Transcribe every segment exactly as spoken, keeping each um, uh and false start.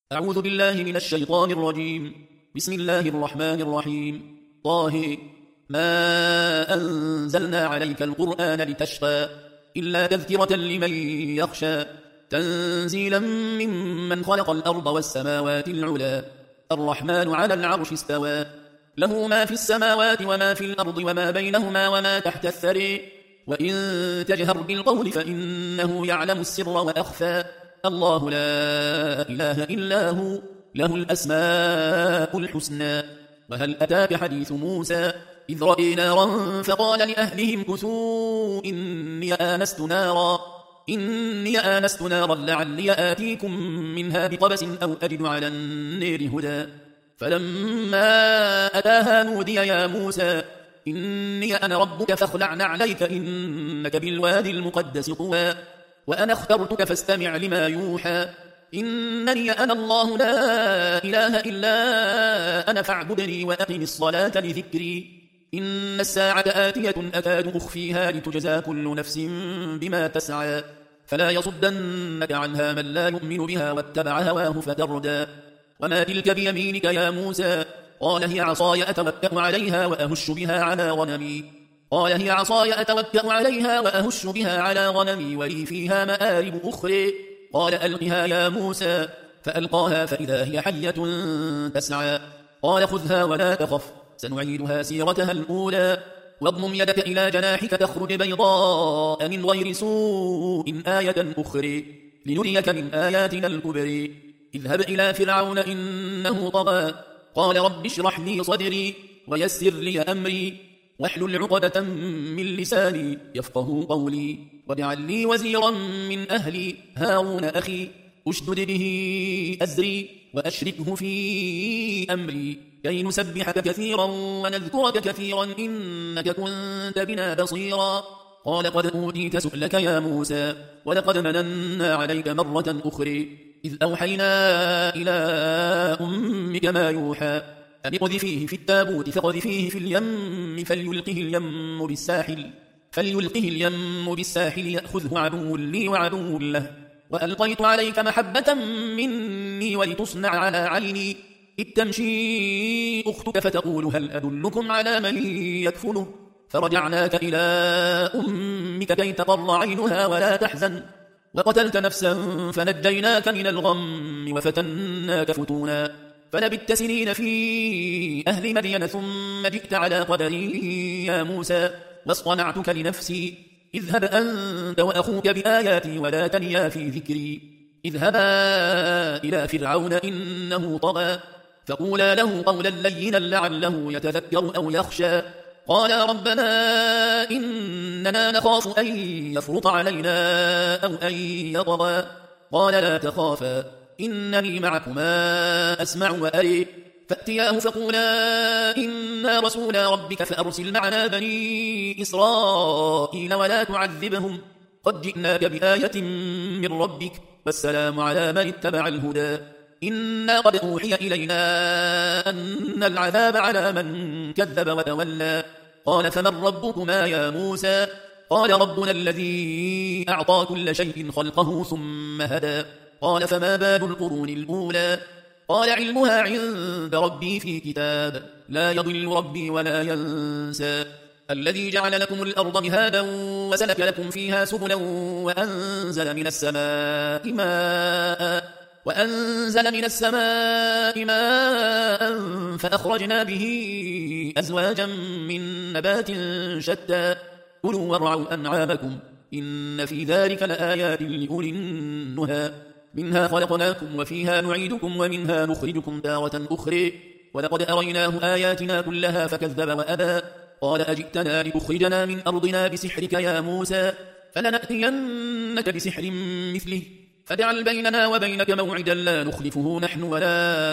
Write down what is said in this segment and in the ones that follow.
أعوذ بالله من الشيطان الرجيم. بسم الله الرحمن الرحيم. طه ما أنزلنا عليك القرآن لتشقى إلا تذكرة لمن يخشى تنزيلا ممن خلق الأرض والسماوات العلى الرحمن على العرش استوى له ما في السماوات وما في الأرض وما بينهما وما تحت الثري وإن تجهر بالقول فإنه يعلم السر وأخفى الله لا إله إلا هو له الأسماء الحسنى. وهل أتاك حديث موسى إذ رأي نارا فقال لأهلهم كثوا إني آنست نارا إني آنست نارا لعلي آتيكم منها بقبس أو أجد على النار هدى فلما أتاها نودي يا موسى إني أنا ربك فاخلع عليك إنك بالوادي المقدس طوى وأنا اخترتك فاستمع لما يوحى إنني أنا الله لا إله إلا أنا فاعبدني وأقم الصلاة لذكري إن الساعة آتية أكاد أخفيها لتجزى كل نفس بما تسعى فلا يصدنك عنها من لا يؤمن بها واتبع هواه فتردى وما تلك بيمينك يا موسى قال هي عصاي أتوكأ عليها وأهش بها على غنمي قال هي عصاي أتوكأ عليها وأهش بها على غنمي ولي فيها مآرب أخرى قال ألقها يا موسى فألقاها فإذا هي حية تسعى قال خذها ولا تخف سنعيدها سيرتها الأولى واضمم يدك إلى جناحك تخرج بيضاء من غير سوء آية أخرى لنريك من آياتنا الكبرى اذهب إلى فرعون إنه طغى قال رب اشرح لي صدري ويسر لي أمري واحلل عقدة من لساني يفقه قولي واجعل لي وزيرا من أهلي هارون أخي أشدد به أزري وأشركه في أمري كي نسبحك كثيرا ونذكرك كثيرا إنك كنت بنا بصيرا قال قد أوتيت سؤلك يا موسى ولقد مننا عليك مرة أخرى إذ أوحينا إلى أمك ما يوحى أن اقذفيه في التابوت فقذفيه في اليم فليلقه اليم بالساحل فليلقه اليم بالساحل يأخذه عدو لي وعدو له وألقيت عليك محبة مني ولتصنع على عيني إذ تمشي أختك فتقول هل أدلكم على من يكفله فرجعناك إلى أمك كي تقر عينها ولا تحزن وقتلت نفسا فنجيناك من الغم وفتناك فتونا فلبثت سنين في أهل مدين ثم جئت على قدري يا موسى واصطنعتك لنفسي اذهب أنت وأخوك بآياتي ولا تنيا في ذكري اذهبا إلى فرعون إنه طغى فقولا له قولا لينا لعله يتذكر أو يخشى قالا ربنا إننا نخاف أن يفرط علينا أو أن يطغى قال لا تخافا إنني معكما أسمع وأري فأتياه فقولا إنا رسولا ربك فأرسل معنا بني إسرائيل ولا تعذبهم قد جئناك بآية من ربك والسلام على من اتبع الهدى إنا قد أوحي إلينا أن العذاب على من كذب وتولى قال فمن ربكما يا موسى قال ربنا الذي أعطى كل شيء خلقه ثم هدى قال فما بال القرون الأولى قال علمها عند ربي في كتاب لا يضل ربي ولا ينسى الذي جعل لكم الأرض مهادا وسلك لكم فيها سبلا وأنزل من السماء ماء وأنزل من السماء ماء فأخرجنا به أزواجا من نبات شتى كلوا وارعوا أنعامكم إن في ذلك لآيات لأولي النهى منها خلقناكم وفيها نعيدكم ومنها نخرجكم تارة أخرى ولقد أريناه آياتنا كلها فكذب وأبى قال أجئتنا لتخرجنا من أرضنا بسحرك يا موسى فلنأتينك بسحر مثله فاجعل بيننا وبينك موعدا لا نخلفه نحن ولا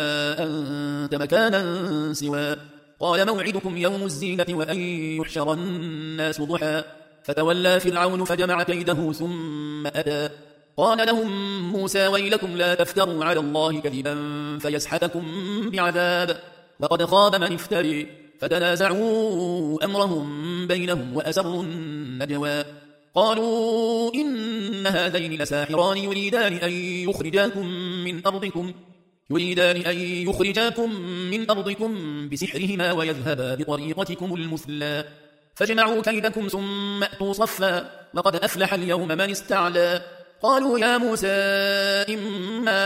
أنت مكانا سوى قال موعدكم يوم الزينة وأن يحشر الناس ضحى فتولى فرعون فجمع كيده ثم أتى قال لهم موسى ويلكم لا تفتروا على الله كذبا فيسحتكم بعذاب وقد خاب من افتري فتنازعوا أمرهم بينهم وأسروا النجوى قالوا إن هذين لساحران يريدان أن يخرجاكم من أرضكم يريدان أن يخرجاكم من أرضكم بسحرهما ويذهبا بطريقتكم المثلى فاجمعوا كيدكم ثم أتوا صفا وقد أفلح اليوم من استعلى قالوا يا موسى إما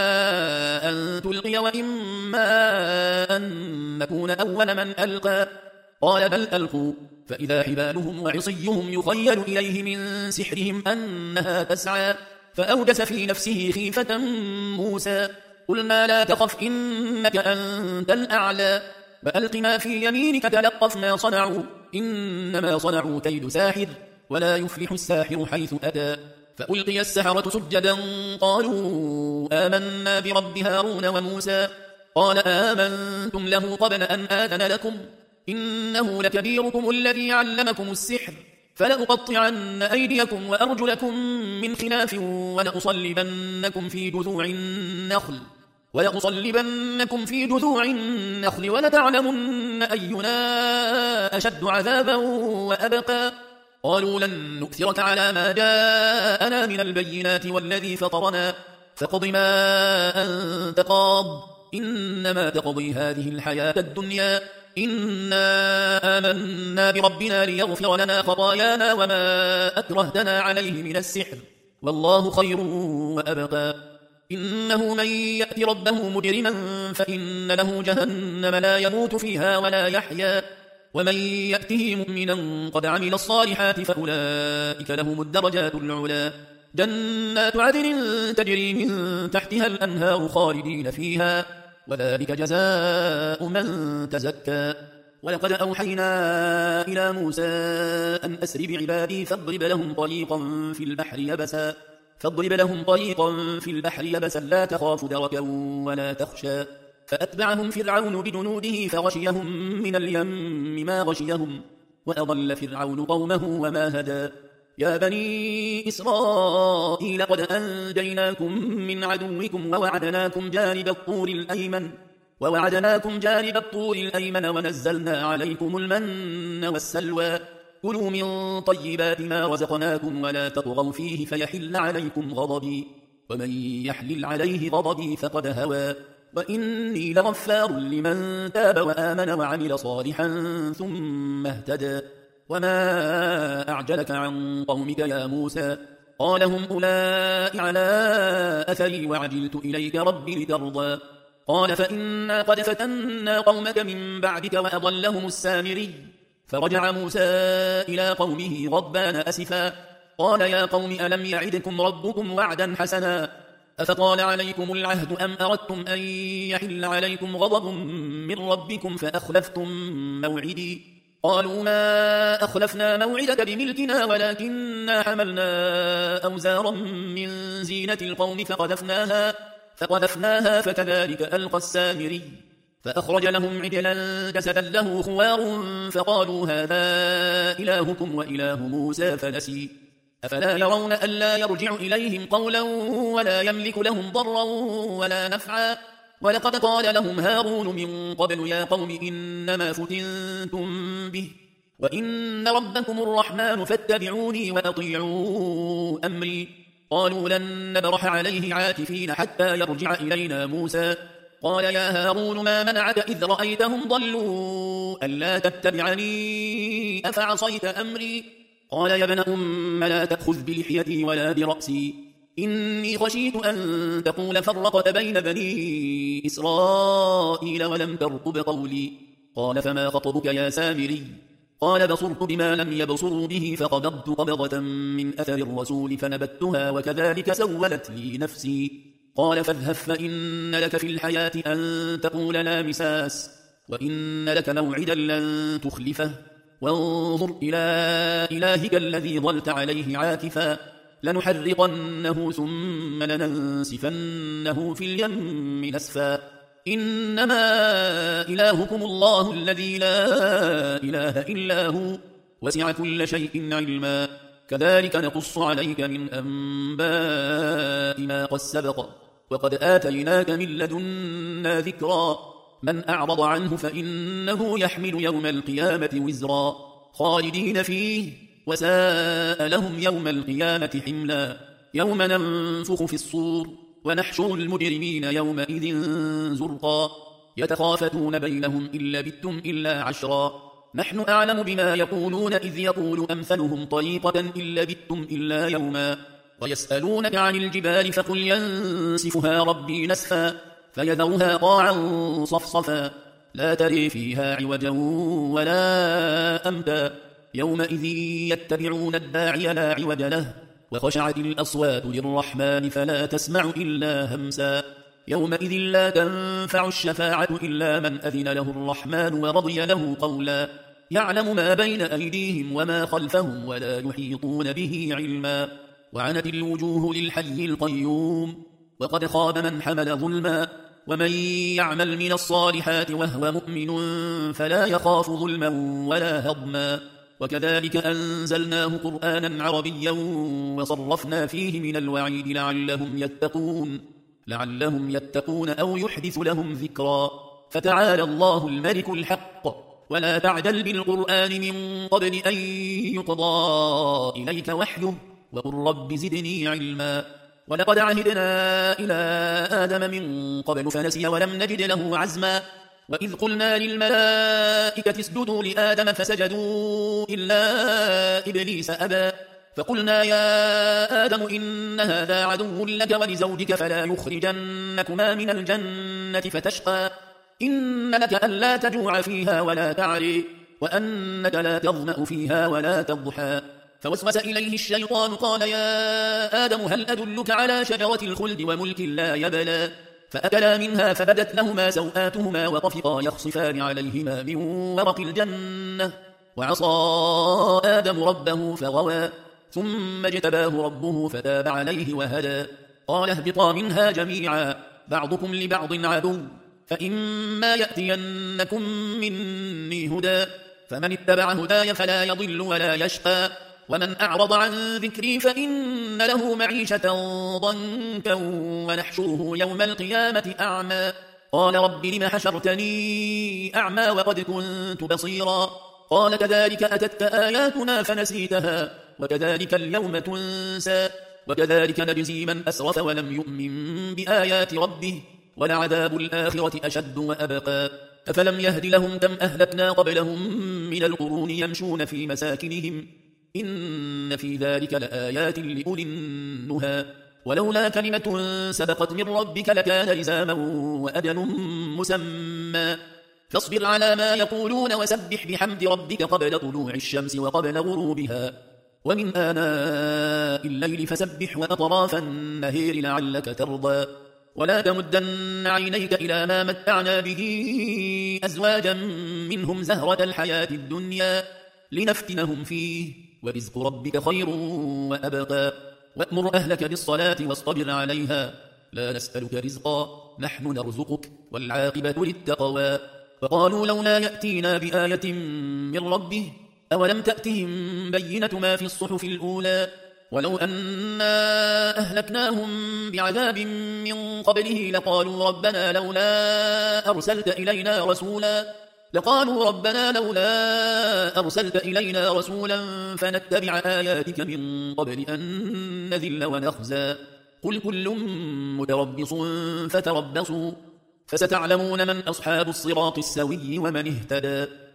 أن تلقي وإما أن نكون أول من ألقى قال بل ألقوا فإذا حبالهم وعصيهم يخيل إليه من سحرهم أنها تسعى فأوجس في نفسه خيفة موسى قلنا لا تخف إنك أنت الأعلى وألق ما في يمينك تلقف ما صنعوا إنما صنعوا كيد ساحر ولا يفلح الساحر حيث أتى فألقي السحرة سجدا قالوا آمنا برب هارون وموسى قال آمنتم له قبل أن آذن لكم إنه لكبيركم الذي علمكم السحر فلأقطعن أيديكم وأرجلكم من خلاف ولأصلبنكم في جذوع النخل ولأصلبنكم في جذوع النخل ولتعلمن أينا أشد عذابا وأبقى قالوا لن نؤثرك على ما جاءنا من البينات والذي فطرنا فاقض ما أنت قاض إنما تقضي هذه الحياة الدنيا إنا آمنا بربنا ليغفر لنا خطايانا وما أكرهتنا عليه من السحر والله خير وأبقى إنه من يأت ربه مجرما فإن له جهنم لا يموت فيها ولا يحيا ومن يأته مؤمنا قد عمل الصالحات فأولئك لهم الدرجات العلا جنات عدن تجري من تحتها الأنهار خالدين فيها وذلك جزاء من تزكى ولقد أوحينا إلى موسى أن أسر بعبادي فاضرب لهم طريقا في البحر يبسا فاضرب لهم طريقا في البحر يبسا لا تخاف دركا ولا تخشى فأتبعهم فرعون بجنوده فغشيهم من اليم ما غشيهم وأضل فرعون قومه وما هدى يا بني إسرائيل قد أنجيناكم من عدوكم ووعدناكم جانب الطور الأيمن ووعدناكم جانب الطور الأيمن ونزلنا عليكم المن والسلوى كلوا من طيبات ما رزقناكم ولا تطغوا فيه فيحل عليكم غضبي ومن يحلل عليه غضبي فقد هوى وإني لغفار لمن تاب وآمن وعمل صالحا ثم اهتدى وما أعجلك عن قومك يا موسى قال هم أولئك على أثري وعجلت إليك ربي لترضى قال فإنا قد فتنا قومك من بعدك وأضلهم السامري فرجع موسى إلى قومه غضبان أسفا قال يا قوم ألم يعدكم ربكم وعدا حسنا أفطال عليكم العهد أم أردتم أن يحل عليكم غضب من ربكم فأخلفتم موعدي قالوا ما أخلفنا موعدك بملكنا ولكننا حملنا أوزارا من زينة القوم فقذفناها, فقذفناها فكذلك ألقى السامري فأخرج لهم عجلا جسدا له خوار فقالوا هذا إلهكم وإله موسى فنسي أفلا يرون ألا يرجع إليهم قولا ولا يملك لهم ضرا ولا نفعا ولقد قال لهم هارون من قبل يا قوم إنما فتنتم به وإن ربكم الرحمن فاتبعوني وأطيعوا أمري قالوا لن نبرح عليه عاكفين حتى يرجع إلينا موسى قال يا هارون ما منعك إذ رأيتهم ضلوا ألا تتبعني أفعصيت أمري قال يا ابن أم لا تأخذ بلحيتي ولا برأسي إني خشيت أن تقول فرقت بين بني إسرائيل ولم ترقب قولي قال فما خطبك يا سامري قال بصرت بما لم يبصروا به فقبضت قبضة من أثر الرسول فنبتها وكذلك سولت لي نفسي قال فاذهب فإن لك في الحياة أن تقول لا مساس وإن لك موعدا لن تخلفه وانظر إلى إلهك الذي ظلت عليه عاكفا لنحرقنه ثم لننسفنه في اليم نسفا إنما إلهكم الله الذي لا إله إلا هو وسع كل شيء علما كذلك نقص عليك من أنباء ما قد سبق وقد آتيناك من لدنا ذكرا من أعرض عنه فإنه يحمل يوم القيامة وزرا خالدين فيه وساء لهم يوم القيامة حملا يوم ننفخ في الصور ونحشر المجرمين يومئذ زرقا يتخافتون بينهم إن لبثتم إلا عشرا نحن أعلم بما يقولون إذ يقول أمثلهم طريقة إن لبثتم إلا يوما ويسألونك عن الجبال فقل ينسفها ربي نسفا فيذرها قاعا صفصفا لا تري فيها عوجا ولا أمتا يومئذ يتبعون الداعي لا عوج له وخشعت الأصوات للرحمن فلا تسمع إلا همسا يومئذ لا تنفع الشفاعة إلا من أذن له الرحمن ورضي له قولا يعلم ما بين أيديهم وما خلفهم ولا يحيطون به علما وعنت الوجوه للحي القيوم وقد خاب من حمل ظلما ومن يعمل من الصالحات وهو مؤمن فلا يخاف ظلما ولا هضما وكذلك أنزلناه قرآنا عربيا وصرفنا فيه من الوعيد لعلهم يتقون لعلهم يتقون أو يحدث لهم ذكرا فتعالى الله الملك الحق ولا تعجل بالقرآن من قبل أن يقضى إليك وحيه وقل رب زدني علما ولقد عهدنا إلى آدم من قبل فنسي ولم نجد له عزما وإذ قلنا للملائكة اسجدوا لآدم فسجدوا إلا إبليس أبى فقلنا يا آدم إن هذا عدو لك ولزوجك فلا يخرجنكما من الجنة فتشقى إن لك ألا تجوع فيها ولا تعري وأنك لا تظمأ فيها ولا تضحى فوسوس إليه الشيطان قال يا آدم هل أدلك على شجرة الخلد وملك لا يبلى فأكلا منها فبدت لهما سوآتهما وطفقا يخصفان عليهما من ورق الجنة وعصى آدم ربه فغوى ثم اجتباه ربه فتاب عليه وهدى قال اهبطا منها جميعا بعضكم لبعض عدو فإما يأتينكم مني هدى فمن اتبع هداي فلا يضل ولا يشقى ومن أعرض عن ذكري فإن له معيشة ضنكا ونحشره يوم القيامة أعمى قال رب لم حشرتني أعمى وقد كنت بصيرا قال كذلك أتتك آياتنا فنسيتها وكذلك اليوم تنسى وكذلك نجزي من أسرف ولم يؤمن بآيات ربه ولعذاب الآخرة أشد وأبقى أفلم يهد لهم كم أهلكنا قبلهم من القرون يمشون في مساكنهم إن في ذلك لآيات لأولي النهى ولولا كلمة سبقت من ربك لكان لزاما وأجل مسمى فاصبر على ما يقولون وسبح بحمد ربك قبل طلوع الشمس وقبل غروبها ومن آناء الليل فسبح وأطراف النهير لعلك ترضى ولا تمدن عينيك إلى ما متعنا به أزواجا منهم زهرة الحياة الدنيا لنفتنهم فيه ورزق ربك خير وأبقى وأمر أهلك بالصلاة واصطبر عليها لا نسألك رزقا نحن نرزقك والعاقبة للتقوى وقالوا لولا يأتينا بآية من ربه أولم تأتهم بينة ما في الصحف الأولى ولو أنا أهلكناهم بعذاب من قبله لقالوا ربنا لولا أرسلت إلينا رسولا لقالوا ربنا لولا أرسلت إلينا رسولا فنتبع آياتك من قبل أن نذل ونخزى قل كل متربص فتربصوا فستعلمون من أصحاب الصراط السوي ومن اهتدى